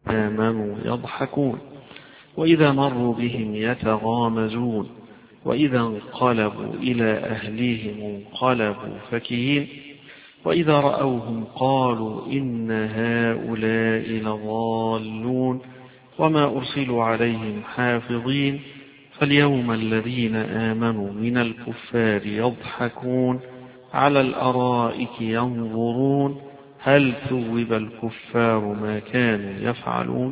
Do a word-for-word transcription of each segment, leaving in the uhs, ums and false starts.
آمنوا يضحكون وإذا مروا بهم يتغامزون وإذا انقلبوا إلى أهليهم انقلبوا فكهين وإذا رأوهم قالوا إن هؤلاء لضالون وما أرسلوا عليهم حافظين فاليوم الذين آمنوا من الكفار يضحكون على الأرائك ينظرون هل ثوب الكفار ما كانوا يفعلون.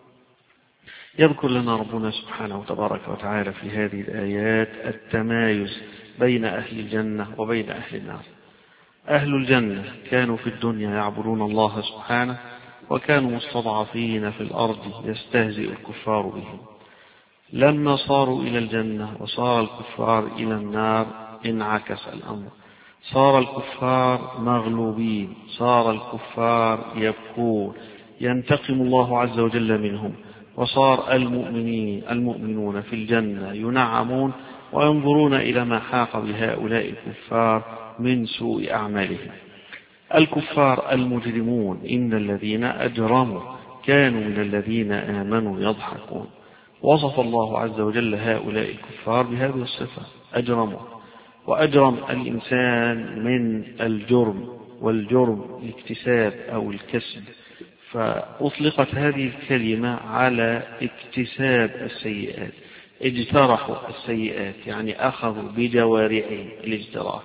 يذكر لنا ربنا سبحانه وتبارك وتعالى في هذه الآيات التمايز بين أهل الجنة وبين أهل النار. أهل الجنة كانوا في الدنيا يعبدون الله سبحانه وكانوا مستضعفين في الأرض يستهزئ الكفار بهم. لما صاروا إلى الجنة وصار الكفار إلى النار انعكس الأمر، صار الكفار مغلوبين، صار الكفار يبكون، ينتقم الله عز وجل منهم، وصار المؤمنين المؤمنون في الجنة ينعمون وينظرون إلى ما حاق بهؤلاء الكفار من سوء أعمالهم. الكفار المجرمون إن الذين أجرموا كانوا من الذين آمنوا يضحكون. وصف الله عز وجل هؤلاء الكفار بهذه الصفة أجرموا. وأجرم الإنسان من الجرم، والجرم الاكتساب أو الكسب، فأطلقت هذه الكلمة على اكتساب السيئات. اجترحوا السيئات يعني أخذوا بجوارحهم الاجتراح،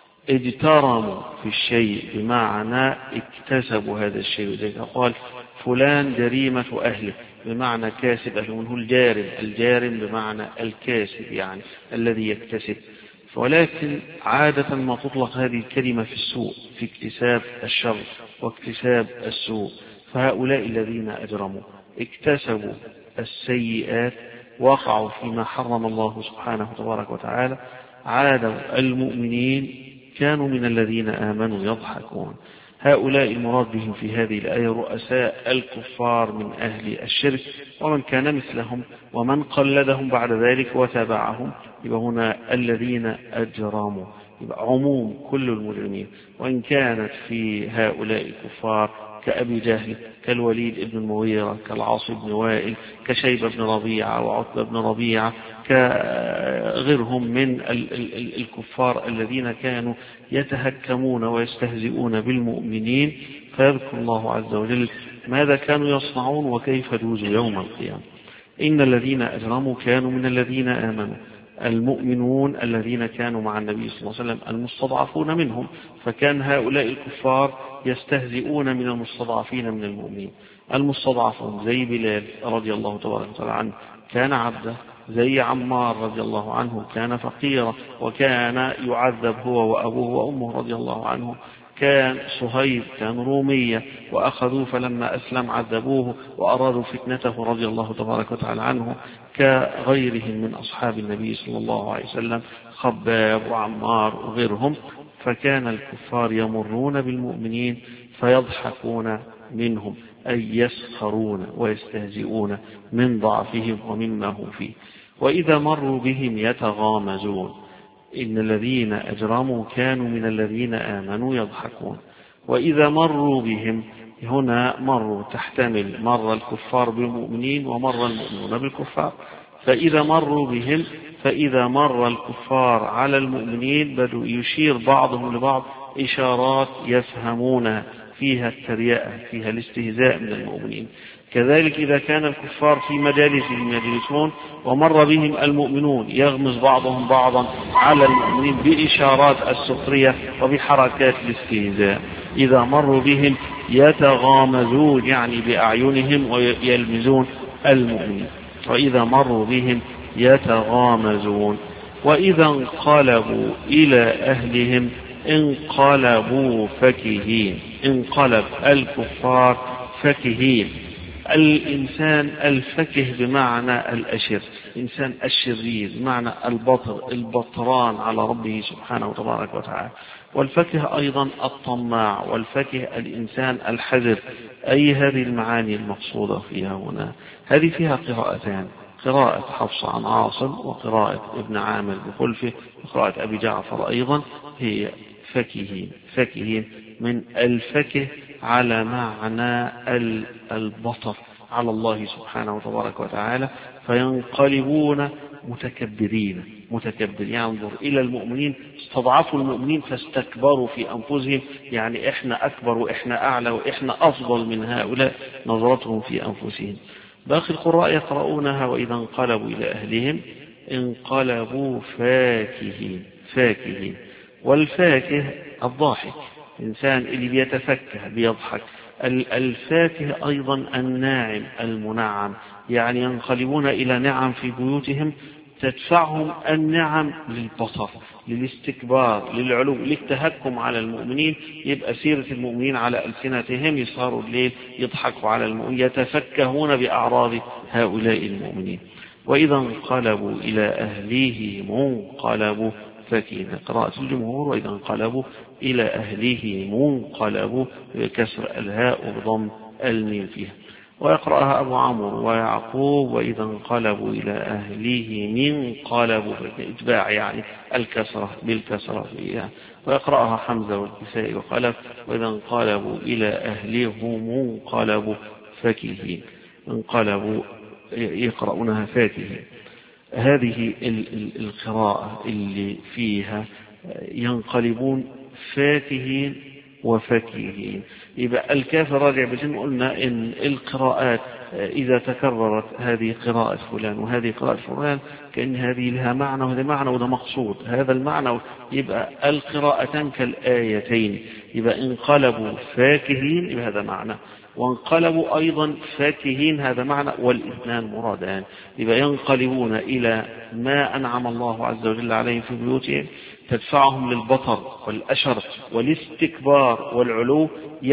اجترموا في الشيء بمعنى اكتسبوا هذا الشيء. لذلك قال فلان جريمة أهله بمعنى كاسب أهله، منه الجارم، الجارم بمعنى الكاسب يعني الذي يكتسب. ولكن عادة ما تطلق هذه الكلمة في السوء، في اكتساب الشر واكتساب السوء. فهؤلاء الذين أجرموا اكتسبوا السيئات وقعوا فيما حرم الله سبحانه وتبارك وتعالى. عادوا المؤمنين كانوا من الذين آمنوا يضحكون. هؤلاء المراد بهم في هذه الآية رؤساء الكفار من أهل الشرك ومن كان مثلهم ومن قلدهم بعد ذلك وتابعهم. يبقى هنا الذين أجرموا، يبقى عموم كل المجرمين، وإن كانت في هؤلاء الكفار كأبي جهل، كالوليد بن المغيرة، كالعاص بن وائل، كشيبة بن ربيعة وعتبة بن ربيعة، كغيرهم من الكفار الذين كانوا يتهكمون ويستهزئون بالمؤمنين. فيذكر الله عز وجل ماذا كانوا يصنعون وكيف جوزوا يوم القيامة. إن الذين أجرموا كانوا من الذين آمنوا. المؤمنون الذين كانوا مع النبي صلى الله عليه وسلم المستضعفون منهم، فكان هؤلاء الكفار يستهزئون من المستضعفين من المؤمنين. المستضعفون زي بلال رضي الله تبارك وتعالى عنه كان عبدا، زي عمار رضي الله عنه كان فقيرا وكان يعذب هو وأبوه وأمه رضي الله عنه. كان صهيب كان رومية وأخذوه فلما أسلم عذبوه وأرادوا فتنته رضي الله تبارك وتعالى عنه. كغيرهم من أصحاب النبي صلى الله عليه وسلم خباب وعمار وغيرهم. فكان الكفار يمرون بالمؤمنين فيضحكون منهم، أي يسخرون ويستهزئون من ضعفهم ومما هم فيه. وإذا مروا بهم يتغامزون. إن الذين أجرموا كانوا من الذين آمنوا يضحكون. وإذا مروا بهم هنا مروا تحتمل مر الكفار بالمؤمنين ومر المؤمنون بالكفار. فإذا مروا بهم، فإذا مر الكفار على المؤمنين بدوا يشير بعضهم لبعض إشارات يفهمونها فيها التريقة، فيها الاستهزاء من المؤمنين. كذلك إذا كان الكفار في مجالسهم يجلسون ومر بهم المؤمنون يغمز بعضهم بعضا على المؤمنين بإشارات السخرية وبحركات الاستهزاء. إذا مروا بهم يتغامزون يعني بأعينهم ويلمزون المؤمنين. وإذا مروا بهم يتغامزون. وإذا انقلبوا إلى أهلهم انقلبوا فكهين. انقلب الكفار فكهين. الإنسان الفكه بمعنى الأشر، إنسان الشرير بمعنى البطر، البطران على ربه سبحانه وتبارك وتعالى. والفكه أيضا الطماع، والفكه الإنسان الحذر. أي هذه المعاني المقصودة فيها هنا. هذه فيها قراءتان، قراءة حفص عن عاصم وقراءة ابن عامر بخلفه وقراءة أبي جعفر أيضا هي فكهين. فكهين من الفكه على معنى البطر على الله سبحانه وتبارك وتعالى، فينقلبون متكبرين متكبر ينظر إلى المؤمنين، استضعفوا المؤمنين فاستكبروا في أنفسهم، يعني إحنا أكبر وإحنا أعلى وإحنا أفضل من هؤلاء، نظرتهم في أنفسهم. باقي القراء يقرؤونها وإذا انقلبوا إلى أهلهم انقلبوا فاكهين فاكهين والفاكه الضاحك، إنسان اللي بيتفكه بيضحك. الفاكه أيضا الناعم المنعم، يعني ينقلبون إلى نعم في بيوتهم تدفعهم النعم للبطر، للاستكبار، للعلو، للتهكم على المؤمنين. يبقى سيرة المؤمنين على ألسنتهم، يسهروا الليل يضحكوا على المؤمنين، يتفكهون بأعراض هؤلاء المؤمنين. وإذا انقلبوا إلى أهليهم انقلبوا فاكهين، قراءة الجمهور وإذا انقلبوا إلى أهليهم انقلبوا بكسر الهاء وضم الميم فيها. ويقرأها أبو عمرو ويعقوب وإذا انقلبوا إلى أهليهم انقلبوا، إتباع يعني الكسرة بالكسرة فيها. ويقرأها حمزة والكسائي وخلف وإذا انقلبوا إلى أهليهم انقلبوا فاكهين، انقلبوا يقرؤونها فاكهين. هذه القراءة اللي فيها ينقلبون فاكهين وفاكهين. يبقى الكاف راجع بجمع. قلنا إن القراءات إذا تكررت هذه قراءة فلان وهذه قراءة فلان كأن هذه لها معنى وهذا معنى وده مقصود، هذا المعنى يبقى القراءتان كالآيتين. يبقى انقلبوا فاكهين يبقى هذا معنى، وانقلبوا أيضا فاكهين هذا معنى، والاثنان مرادان. يبقى ينقلبون إلى ما أنعم الله عز وجل عليهم في بيوتهم تدفعهم للبطر والأشر والاستكبار والعلو،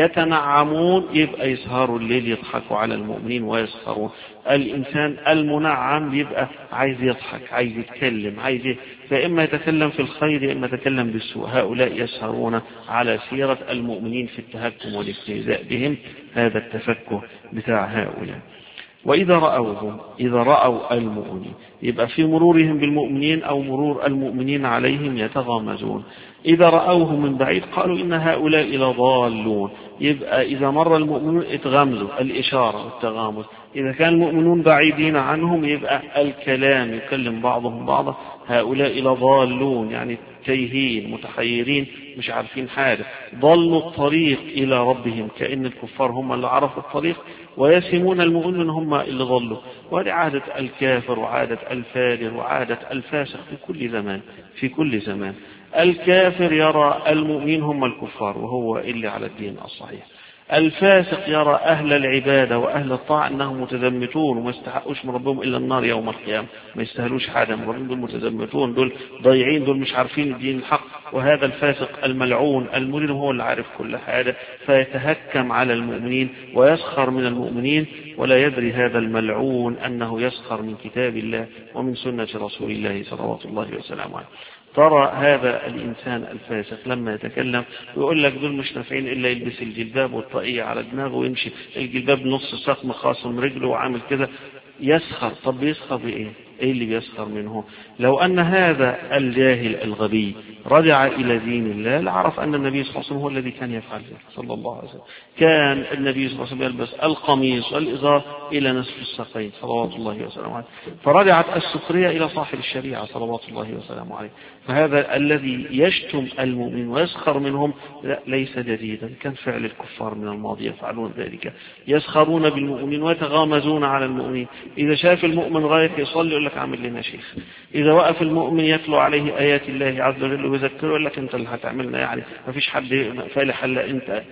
يتنعمون يبقى يسهروا الليل يضحكوا على المؤمنين ويسخرون. الإنسان المنعم يبقى عايز يضحك، عايز يتكلم، عايز ي... فإما يتكلم في الخير إما يتكلم بالسوء. هؤلاء يسهرون على سيرة المؤمنين في التهكم والاستهزاء بهم، هذا التفكه بتاع هؤلاء. وإذا رأوهم إذا رأوا المؤمنين يبقى في مرورهم بالمؤمنين أو مرور المؤمنين عليهم يتغامزون. إذا رأوهم من بعيد قالوا إن هؤلاء لضالون، يبقى إذا مر المؤمنون اتغامزوا، الإشارة والتغامز. إذا كان المؤمنون بعيدين عنهم يبقى الكلام يكلم بعضهم بعضا، هؤلاء لضالون يعني تايهين متحيرين مش عارفين حاجة، ضلوا الطريق إلى ربهم، كأن الكفار هم اللي عرفوا الطريق ويسمون المؤمنين هم اللي ضلوا. وهذه عادة الكافر وعادة الفاجر وعادة الفاسق في كل زمان في كل زمان. الكافر يرى المؤمنين هم الكفار وهو اللي على الدين الصحيح. الفاسق يرى أهل العبادة وأهل الطاعة أنهم متزمتون وما يستحقوش من ربهم إلا النار يوم القيامة، ما يستاهلوش حاجة من ربهم، دول متزمتون، دول ضايعين، دول مش عارفين الدين الحق. وهذا الفاسق الملعون المجرم هو اللي عارف كل حاجة، فيتهكم على المؤمنين ويسخر من المؤمنين، ولا يدري هذا الملعون أنه يسخر من كتاب الله ومن سنة رسول الله صلوات الله وسلامه عليه. ترى هذا الإنسان الفاسق لما يتكلم ويقول لك دول مش نافعين إلا يلبس الجلباب والطاقية على دماغه ويمشي الجلباب نص ساق خاصم رجله وعامل كده، يسخر. طب يسخر بإيه؟ إيه اللي بيسخر منه؟ لو أن هذا الجاهل الغبي رجع إلى دين الله لعرف أن النبي صلى الله عليه وسلم هو الذي كان يفعل ذلك صلى الله عليه وسلم. كان النبي صلى الله عليه وسلم يلبس القميص والإزار إلى نصف الساقين صلوات الله وسلامه عليه، فرجعت السخرية إلى صاحب الشريعة صلوات الله وسلامه عليه. فهذا الذي يشتم المؤمن ويسخر منهم لا ليس جديدا، كان فعل الكفار من الماضي يفعلون ذلك، يسخرون بالمؤمن ويتغامزون على المؤمن. إذا شاف المؤمن غاية يصلي يقول لك عامل لنا شيخ، إذا وقف المؤمن يتلو عليه آيات الله عز وجل ويذكره يقول لك أنت اللي هتعملنا، يعني ما فيش حد فالح إلا أنت.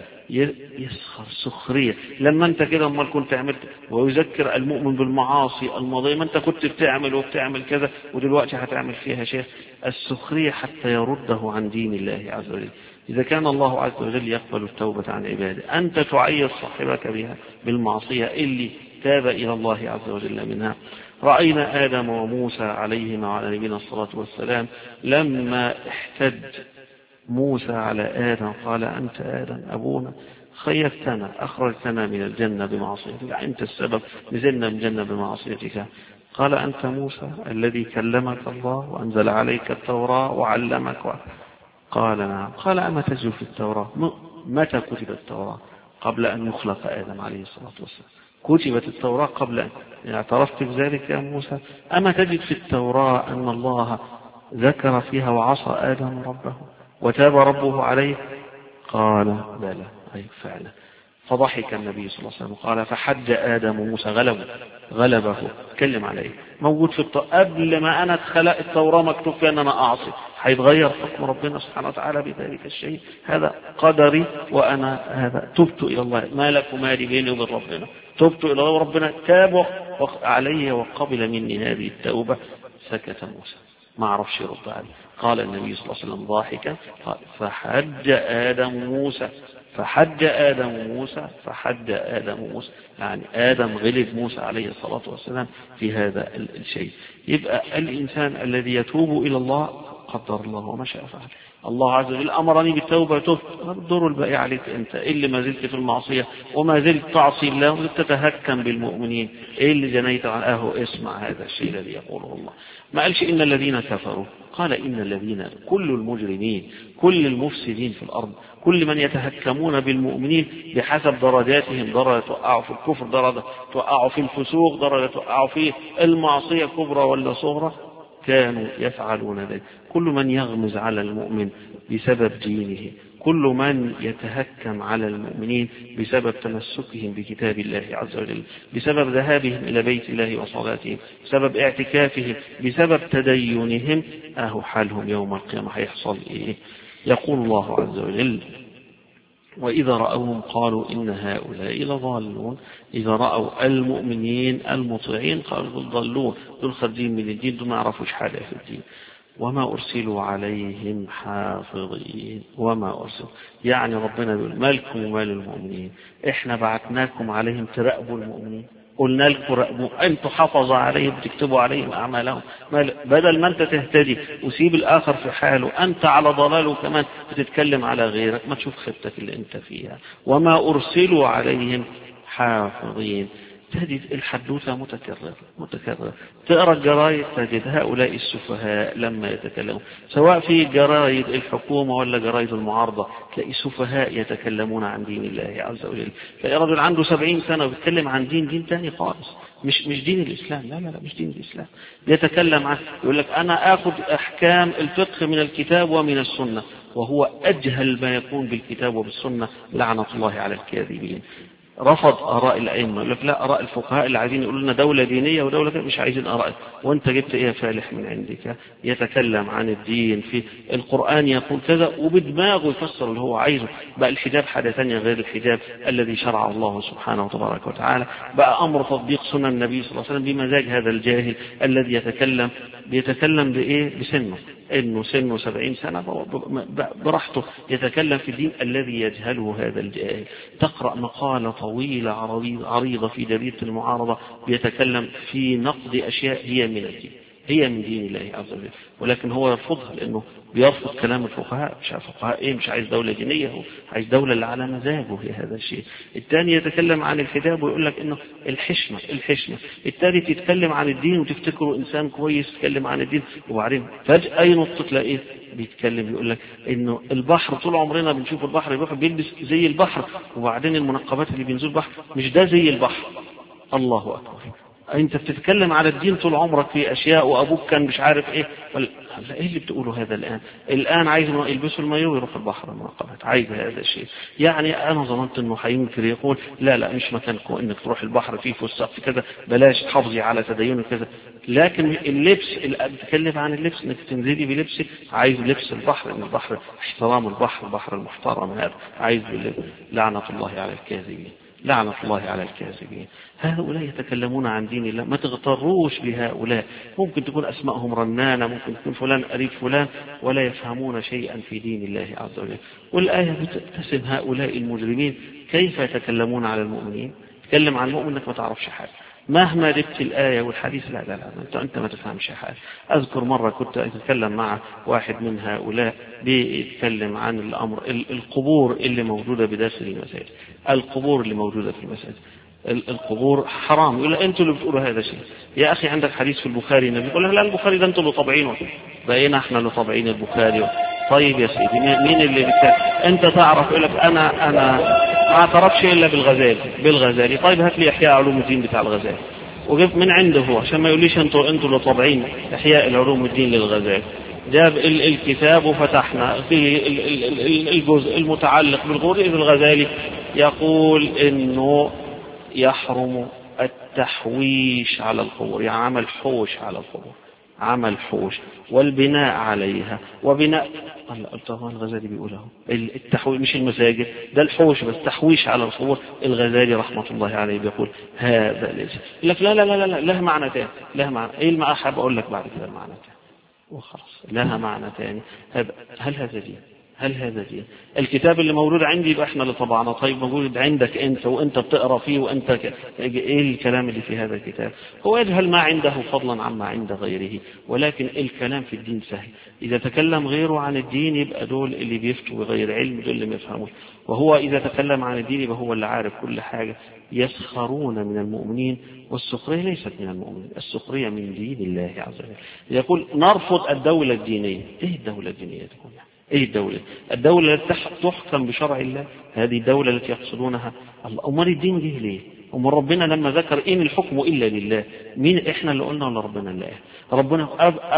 يسخر سخرية. لما أنت كده أمال كنت عملت، ويذكر المؤمن بالمعاصي الماضية، ما أنت كنت بتعمل وبتعمل كذا ودلوقتي هتعمل فيها شيخ. السخرية حتى يرده عن دين الله عز وجل. إذا كان الله عز وجل يقبل التوبة عن عباده، أنت تعير صاحبك بها بالمعصية اللي تاب إلى الله عز وجل منها. رأينا آدم وموسى عليهما وعلى نبينا الصلاة والسلام لما احتج موسى على آدم قال أنت آدم أبونا خيرتنا أخرجتنا من الجنة بمعصيتك، أنت السبب نزلنا من الجنة بمعصيتك. قال أنت موسى الذي كلمك الله وأنزل عليك التوراة وعلمك و... قال نعم. قال أما تجد في التوراة؟ متى كتب التوراة؟ قبل أن يخلق آدم عليه الصلاة والسلام. كتبت التوراة قبل أن اعترفت بذلك يا موسى؟ أما تجد في التوراة أن الله ذكر فيها وعصى آدم ربه وتاب ربه عليه؟ قال بلى، أي فعلا. فضحك النبي صلى الله عليه وسلم قال فحج آدم موسى غلبه غلبه تكلم عليه موجود في التوراة قبل ما أنا اتخلق التوراة مكتوب فيها أن أنا أعصي. هيتغير حكم ربنا سبحانه وتعالى بذلك الشيء؟ هذا قدري وأنا هذا تبت إلى الله، ما لك ومالي بيني وبين ربنا، تبت إلى الله وربنا تاب علي وقبل مني هذه التوبة. سكت موسى ما عرفش يرد عليه. قال النبي صلى الله عليه وسلم ضاحكا قال فحج آدم موسى فحج آدم موسى فحج آدم موسى يعني آدم غلب موسى عليه الصلاة والسلام في هذا الشيء. يبقى الإنسان الذي يتوب إلى الله قدر الله وما شاء فعل. الله عز وجل أمرني بالتوبة تبت، الدور الباقي عليك أنت. إيه اللي ما زلت في المعصية وما زلت تعصي الله وتتهكم بالمؤمنين؟ إيه اللي جنيت عن أهو؟ اسمع هذا الشيء الذي يقوله الله. ما قالش إن الذين كفروا، قال إن الذين، كل المجرمين كل المفسدين في الأرض كل من يتهكمون بالمؤمنين بحسب درجاتهم، درجة توقعوا في الكفر، درجة توقعوا في الفسوق، درجة توقعوا في المعصية كبرى ولا صغرى، كانوا يفعلون ذلك. كل من يغمز على المؤمن بسبب دينه، كل من يتهكم على المؤمنين بسبب تمسكهم بكتاب الله عز وجل، بسبب ذهابهم إلى بيت الله وصلاتهم، بسبب اعتكافهم، بسبب تدينهم، أهو حالهم يوم القيامة هيحصل إيه؟ يقول الله عز وجل وإذا رأوهم قالوا إن هؤلاء لضالون. إذا رأوا المؤمنين المطيعين قالوا ضلون، دول خارجين من الدين، دول ما يعرفوش حاجة في الدين. وما أرسلوا عليهم حافظين. وما أرسلوا يعني ربنا يقول مالكم ومال المؤمنين، إحنا بعثناكم عليهم تراقبوا المؤمنين، قلنا لكم راقبوا، أنتم حافظوا عليهم تكتبوا عليهم أعمالهم، بدل ما أنت تهتدي وسيب الآخر في حاله، أنت على ضلاله كمان بتتكلم على غيرك، ما تشوف خطتك اللي أنت فيها. وما أرسلوا عليهم حافظين. تجد الحدوثة متكررة متكررة. تقرأ الجرايد تجد هؤلاء السفهاء لما يتكلمون، سواء في جرايد الحكومة ولا جرايد المعارضة، تلاقي سفهاء يتكلمون عن دين الله عز وجل. تلاقي رجل عنده سبعين سنة ويتكلم عن دين دين تاني خالص، مش مش دين الإسلام، لا لا لا مش دين الإسلام. يتكلم عن، يقول لك أنا آخذ أحكام الفقه من الكتاب ومن السنة، وهو أجهل ما يكون بالكتاب وبالسنة، لعنة الله على الكاذبين. رفض آراء الأئمة، يقول لك لا، آراء الفقهاء اللي عايزين يقولوا لنا دولة دينية ودولة كده، مش عايزين آراء، وانت جبت ايه فالح من عندك؟ يتكلم عن الدين في القرآن يقول كذا وبدماغه يفسر اللي هو عايزه. بقى الحجاب حاجة ثانية غير الحجاب الذي شرع الله سبحانه وتبارك وتعالى. بقى أمر تطبيق سنن النبي صلى الله عليه وسلم بمزاج هذا الجاهل الذي يتكلم بيتكلم بإيه؟ بسنه، إنه سنه سبعين سنة براحته يتكلم في الدين الذي يجهله هذا الجاهل. تقرأ مقالة طويلة عريضة في جريدة المعارضة بيتكلم في نقد أشياء هي من الدين، هي من دين الله عز وجل، ولكن هو يرفضها لأنه بيرفض كلام الفقهاء. مش عارف فقهاء إيه، مش عايز دولة دينية، هو عايز دولة اللي على مزاجه في هذا الشيء. الثاني يتكلم عن الحجاب ويقول لك إنه الحشمة الحشمة. الثالث يتكلم عن الدين وتفتكره إنسان كويس يتكلم عن الدين، وبعدين فجأة ينط تلاقيه بيتكلم يقول لك إنه البحر طول عمرنا بنشوف البحر البحر بيلبس زي البحر، وبعدين المنقبات اللي بينزل البحر مش ده زي البحر. الله أكبر، انت بتتكلم على الدين طول عمرك في اشياء، وابوك كان مش عارف ايه ولا ايه اللي بتقوله هذا الان؟ الان عايز يلبسوا المايو ويروح البحر المنقبات، عايز هذا الشيء. يعني انا ظننت انه هينكر يقول لا لا مش مكانكم انك تروح البحر فيه فسق في كذا، بلاش تحافظي على تدينك كذا. لكن اللبس اللي بتتكلم عن اللبس انك تنزلي بلبسك، عايز لبس البحر، ان البحر احترام البحر، البحر المحترم هذا عايز باللبس. لعنة الله على الكاذبين، لعنة الله على الكاذبين. هؤلاء يتكلمون عن دين الله، ما تغتروش بهؤلاء. ممكن تكون أسماءهم رنانة، ممكن تكون فلان قريب فلان، ولا يفهمون شيئا في دين الله عز وجل. والآية بتتسم هؤلاء المجرمين كيف يتكلمون على المؤمنين. تكلم عن المؤمن انك ما تعرفش حاجة، مهما جبت الآية والحديث لا لا لا أنت, أنت ما تفهمش حاجة. أذكر مرة كنت أتكلم مع واحد من هؤلاء بيتكلم عن الأمر القبور اللي موجودة بداخل المساجد، القبور اللي موجودة في المساجد، القبور حرام. يقول انتوا اللي بتقولوا هذا الشيء. يا أخي عندك حديث في البخاري النبي يقول لا البخاري ده انتوا اللي طابعينه، بقينا احنا اللي طابعين البخاري. طيب يا سيدي مين اللي بتاع؟ انت تعرف؟ يقول لك انا انا ما اعترفش إلا بالغزالي بالغزالي طيب هات لي إحياء علوم الدين بتاع الغزالي وجبت من عنده هو عشان ما يقوليش انتوا انتوا اللي طابعين إحياء العلوم الدين للغزالي. جاب الكتاب وفتحنا في الجزء المتعلق بالغور. إذ الغزالي يقول إنه يحرم التحويش على القبور، يعني عمل حوش على القبور، عمل حوش والبناء عليها وبناء طبعا الغزالي بيقوله التحويش مش المساجد ده الحوش بس تحويش على القبور. الغزالي رحمة الله عليه بيقول هذا ليس لك لا لا لا لا لها معنى تاني لها معنى ايه المعنى حاب اقول لك بعد كده المعنى تاني وخلاص لها معنى تاني. هذا هل هذا دين؟ هل هذا دين؟ الكتاب اللي موجود عندي يبقى احنا اللي طبعنا طيب موجود عندك انت وانت بتقرا فيه وانت ك... ايه الكلام اللي في هذا الكتاب؟ هو يجهل ما عنده فضلا عما عند غيره. ولكن الكلام في الدين سهل. اذا تكلم غيره عن الدين يبقى دول اللي بيفتوا بغير علم دول اللي ما يفهموش. وهو اذا تكلم عن الدين يبقى هو اللي عارف كل حاجه. يسخرون من المؤمنين والسخريه ليست من المؤمنين، السخريه من دين الله عز وجل. يقول نرفض الدوله الدينيه. ايه الدوله الدينيه تكون؟ ايه الدولة؟ الدولة التي تحكم بشرع الله، هذه الدولة التي يقصدونها الله. امال الدين جه ليه؟ امال ربنا لما ذكر ان الحكم الا لله، مين احنا اللي قلنا ولا ربنا اللي قال؟ ربنا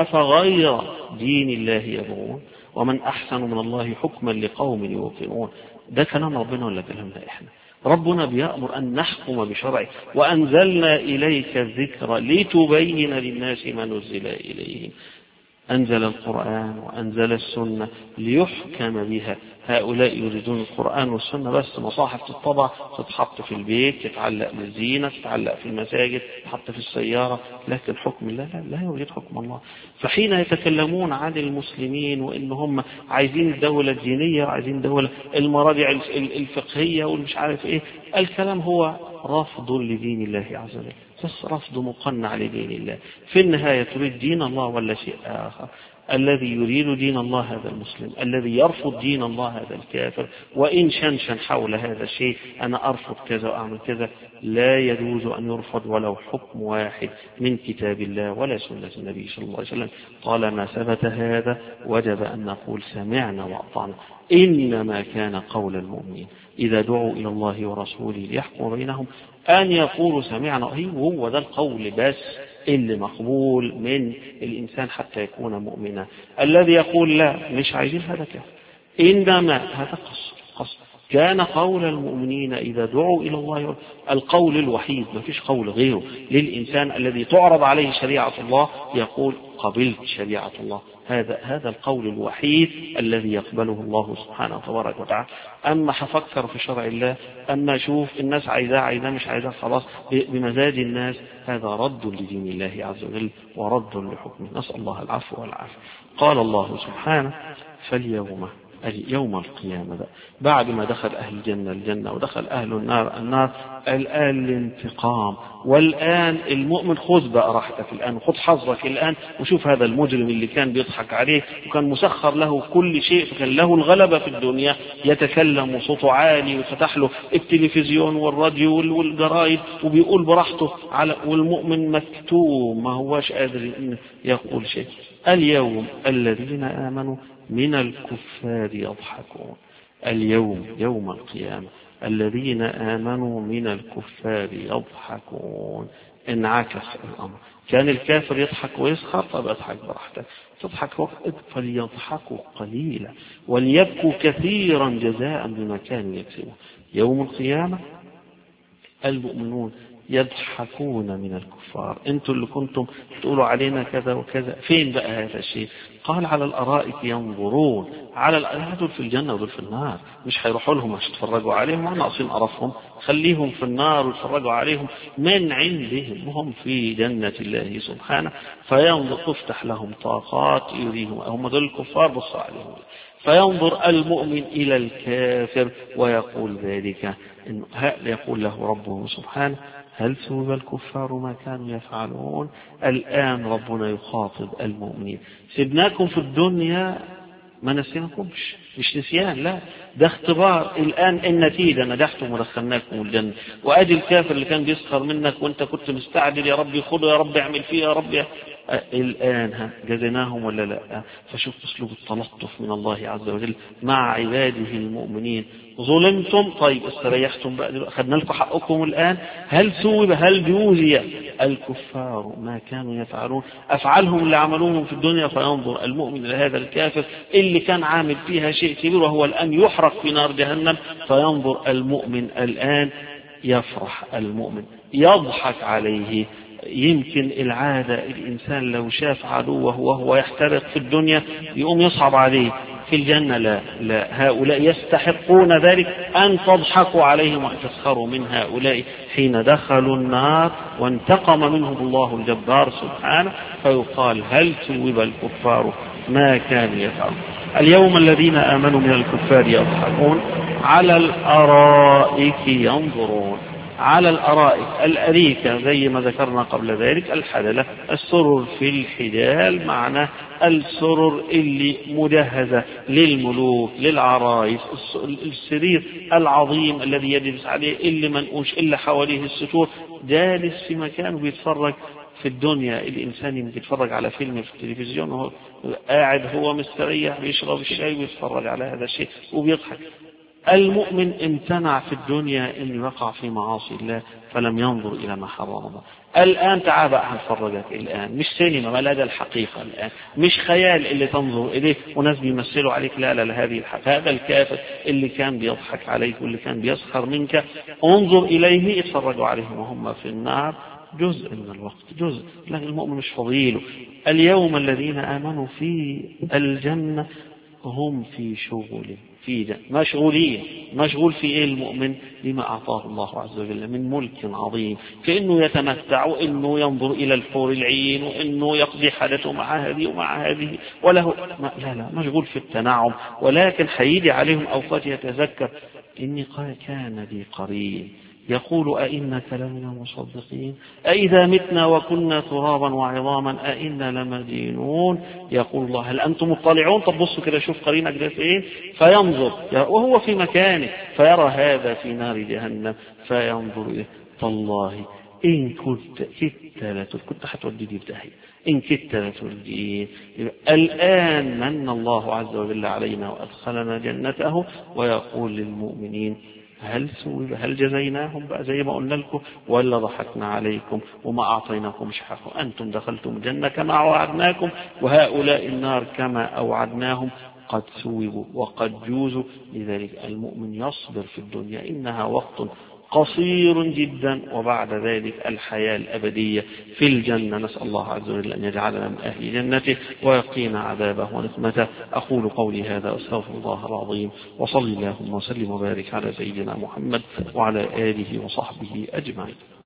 افغير دين الله يبغون ومن احسن من الله حكما لقوم يوقنون. ده كلام ربنا ولا كلامنا احنا؟ ربنا بيأمر أن نحكم بشرعه وأنزلنا إليك الذكر لتبين للناس ما نزل إليهم. أنزل القرآن وأنزل السنة ليحكم بها. هؤلاء يريدون القرآن والسنة بس مصاحف تطبع تتحط في البيت تتعلق بالزينة تتعلق في المساجد تتحط في السيارة، لكن حكم الله لا, لا يوجد حكم الله. فحين يتكلمون عن المسلمين وإن هم عايزين الدولة الدينية وعايزين الدولة المراجع الفقهية والمش عارف إيه، الكلام هو رفض لدين الله عز وجل، بس رفض مقنع لدين الله. في النهاية تريد دين الله ولا شيء آخر. الذي يريد دين الله هذا المسلم، الذي يرفض دين الله هذا الكافر. وإن شنشن حول هذا الشيء أنا أرفض كذا وأعمل كذا، لا يجوز أن يرفض ولو حكم واحد من كتاب الله ولا سنة النبي صلى الله عليه وسلم. طالما ثبت هذا وجب أن نقول سمعنا وأطعنا. إنما كان قول المؤمنين إذا دعوا إلى الله ورسوله ليحكم بينهم أن يقولوا سمعنا. هو ده القول بس اللي مقبول من الإنسان حتى يكون مؤمنا. الذي يقول لا مش عايزين هذا كافر. إنما هذا قصر قصر كان قول المؤمنين إذا دعوا إلى الله، القول الوحيد ما فيش قول غيره للإنسان الذي تعرض عليه شريعة الله يقول قبلت شريعة الله. هذا هذا القول الوحيد الذي يقبله الله سبحانه وتبارك وتعالى. أما حفكر في شرع الله، أما شوف الناس عايزاه عايزاه مش عايزاه خلاص بمزاج الناس، هذا رد لدين الله عز وجل ورد لحكمه. نسأل الله العفو والعافية. قال الله سبحانه فاليوم يوم القيامة بقى. بعد ما دخل أهل الجنة الجنة ودخل أهل النار النار، الآن الانتقام. والآن المؤمن خذ بقى راحتك الآن وخذ حظك الآن وشوف هذا المجرم اللي كان بيضحك عليه وكان مسخر له كل شيء، فكان له الغلبة في الدنيا، يتكلم وصوته عالي وفتح له التلفزيون والراديو والجرايد وبيقول براحته على، والمؤمن مكتوم ما هواش قادر يقول شيء. اليوم الذين آمنوا من الكفار يضحكون. اليوم يوم القيامة الذين آمنوا من الكفار يضحكون. انعكس الأمر، كان الكافر يضحك ويسخر، طب اضحك براحتك، تضحك وقت فليضحكوا قليلا وليبكوا كثيرا جزاء بما كانوا يكسبون. يوم القيامة المؤمنون يضحكون من الكفار. انتوا اللي كنتم تقولوا علينا كذا وكذا، فين بقى هذا الشيء؟ قال على الارائك ينظرون. على الارائك دول في الجنه ودول في النار، مش هيروحوا لهم مش يتفرجوا عليهم ما ناقصين قرفهم، خليهم في النار ويتفرجوا عليهم من عندهم وهم في جنه الله سبحانه. فينظر تفتح لهم طاقات يريهم، هم دول الكفار بص عليهم. فينظر المؤمن إلى الكافر ويقول ذلك، يقول له ربه سبحانه هل ثوب الكفار ما كانوا يفعلون. الآن ربنا يخاطب المؤمنين، سبناكم في الدنيا ما نسيناكمش، مش نسيان، لا ده اختبار. الآن النتيجة نجحتم ودخلناكم الجنة. وأدي الكافر اللي كان بيسخر منك وانت كنت مستعجل يا رب خذه يا رب اعمل فيه يا رب الآن جزيناهم ولا لا؟ فشوف أسلوب التلطف من الله عز وجل مع عباده المؤمنين. ظلمتم، طيب استريحتم بقى، خدنا لكم حقكم الآن. هل ثوب هل جوزي الكفار ما كانوا يفعلون؟ أفعالهم اللي عملوهم في الدنيا، فينظر المؤمن إلى هذا الكافر اللي كان عامل فيها شيء كبير وهو الآن يحرق في نار جهنم، فينظر المؤمن الآن يفرح، المؤمن يضحك عليه. يمكن العادة الإنسان لو شاف عدوه وهو يحترق في الدنيا يقوم يصعب عليه، في الجنة لا لا، هؤلاء يستحقون ذلك أن تضحكوا عليهم وتسخروا من هؤلاء حين دخلوا النار وانتقم منهم الله الجبار سبحانه، فيقال هل ثوب الكفار ما كانوا يفعلون. اليوم الذين آمنوا من الكفار يضحكون على الأرائك ينظرون. على الأرائك، الأريكة زي ما ذكرنا قبل ذلك الحللة، السرر في الحجال، معنى السرر اللي مجهزة للملوك للعرايس، السرير العظيم الذي يجلس عليه اللي منقوش إلا حواليه الستور، جالس في مكانه بيتفرج. في الدنيا الإنسان يتفرج على فيلم في التلفزيون وهو قاعد هو مستريح بيشرب الشاي ويتفرج على هذا الشيء وبيضحك. المؤمن امتنع في الدنيا أن يقع في معاصي الله فلم ينظر إلى ما حرم الله. الآن تعال بقى هنفرجك الآن، مش سينما، ما لا ده الحقيقة الآن، مش خيال اللي تنظر إليه وناس بيمثلوا عليك، لا لا لا، هذه الحقيقة. هذا الكافر اللي كان بيضحك عليك واللي كان بيسخر منك، انظر إليه، اتفرجوا عليهم وهم في النار جزء من الوقت، جزء، لكن المؤمن مش فضيله. اليوم الذين آمنوا في الجنة هم في شغل، في جنة مشغولين. مشغول في ايه المؤمن؟ لما اعطاه الله عز وجل من ملك عظيم، كأنه يتمتع وانه ينظر الى الحور العين وانه يقضي حاجته مع هذه ومع هذه وله ما لا لا، مشغول في التنعم. ولكن حيجي عليهم اوقات يتذكر اني كان لي قرين يقول أئنك لمن المصدقين أئذا متنا وكنا ترابا وعظاما أئنا لمدينون. يقول الله هل أنتم مطلعون؟ طب بصوا كده شوف قرينك ده فين، فينظر وهو في مكانه فيرى هذا في نار جهنم فينظر إليه، تالله إن كنت كدت كنت هتوديني بداهية، إن كدت لتردين. الآن من الله عز وجل علينا وأدخلنا جنته ويقول للمؤمنين هل سوى هل جزيناهم بقى زي ما قلنا لكم ولا ضحكنا عليكم وما أعطيناكم حقكم؟ أنتم دخلتم الجنة كما وعدناكم وهؤلاء النار كما أوعدناهم، قد سووا وقد جوزوا. لذلك المؤمن يصبر في الدنيا، إنها وقت قصير جدا وبعد ذلك الحياة الأبدية في الجنة. نسأل الله عز وجل أن يجعلنا من أهل جنته ويقينا عذابه ونقمته. أقول قولي هذا أستغفر الله العظيم، وصلي اللهم وسلم وبارك على سيدنا محمد وعلى آله وصحبه أجمعين.